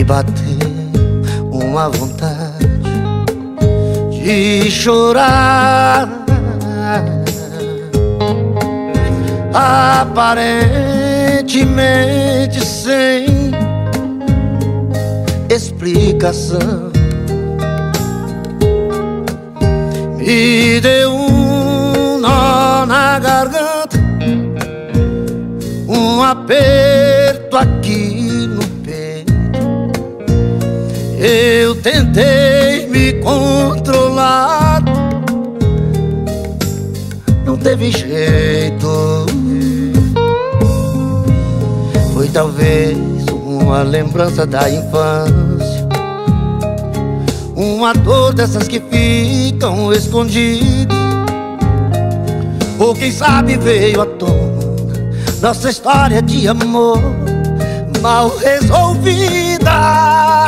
bateu uma vontade de chorar, aparentemente sem explicação. Me deu um nó na garganta, um aperto aqui no peito. Eu tentei me controlar, não teve jeito. Foi talvez uma lembrança da infância, uma dor dessas que ficam escondidas, ou quem sabe veio à tona nossa história de amor mal resolvida.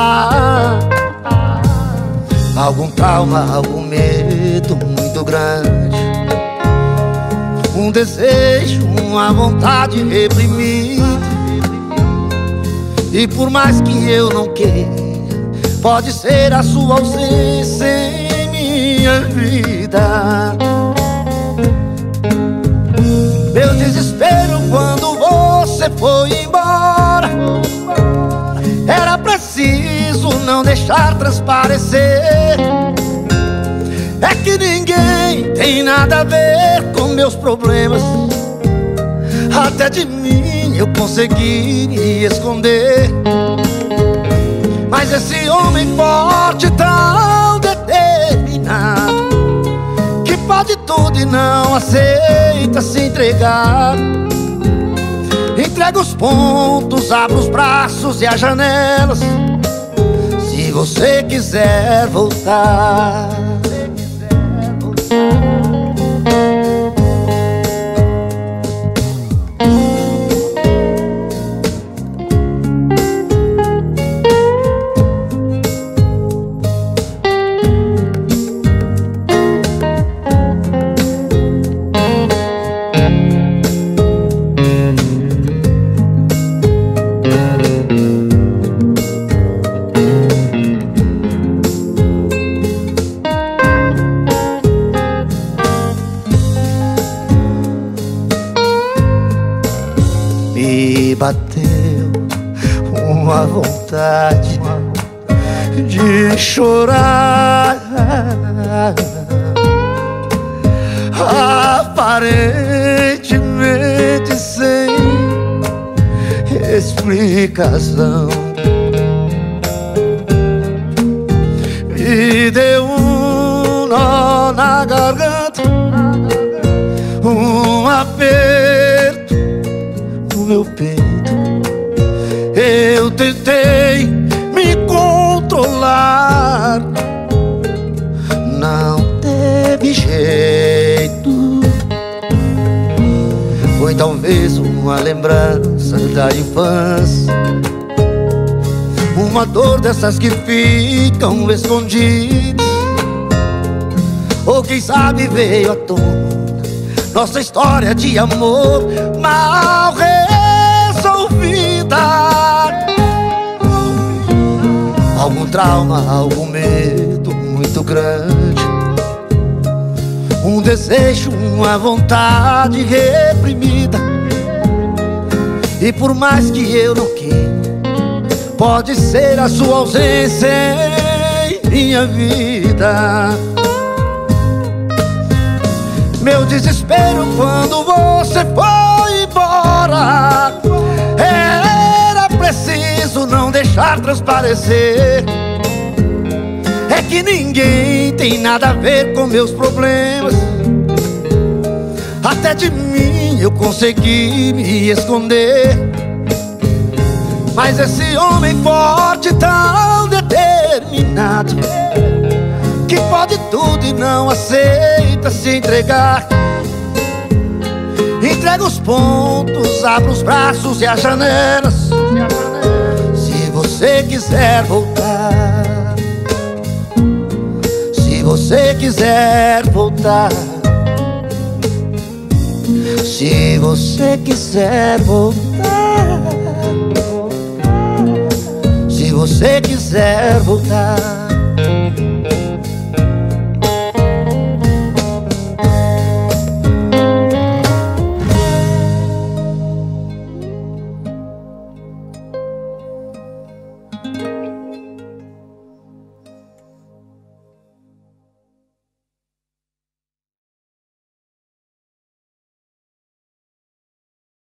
Algum trauma, algum medo muito grande, um desejo, uma vontade reprimida. E por mais que eu não queira, pode ser a sua ausência em minha vida. Meu desespero quando você foi embora, era preciso não deixar transparecer. É que ninguém tem nada a ver com meus problemas, até de mim eu consegui me esconder. Mas esse homem forte, tão determinado, que pode tudo e não aceita se entregar, entrega os pontos, abre os braços e as janelas, se você quiser voltar. Me bateu uma vontade de chorar, aparentemente sem explicação. Me deu um nó na garganta, um aperto no meu peito. Eu tentei me controlar, não teve jeito. Foi talvez uma lembrança da infância, uma dor dessas que ficam escondidas, ou quem sabe veio à tona nossa história de amor mal resolvida. Algum trauma, algum medo muito grande, um desejo, uma vontade reprimida. E por mais que eu não queira, pode ser a sua ausência em minha vida. Meu desespero quando você foi embora, era preciso não deixar transparecer. É que ninguém tem nada a ver com meus problemas, até de mim eu consegui me esconder. Mas esse homem forte, tão determinado, que pode tudo e não aceita se entregar, entrega os pontos, abre os braços e as janelas, se você quiser voltar. Se você quiser voltar, se você quiser voltar, você quiser voltar.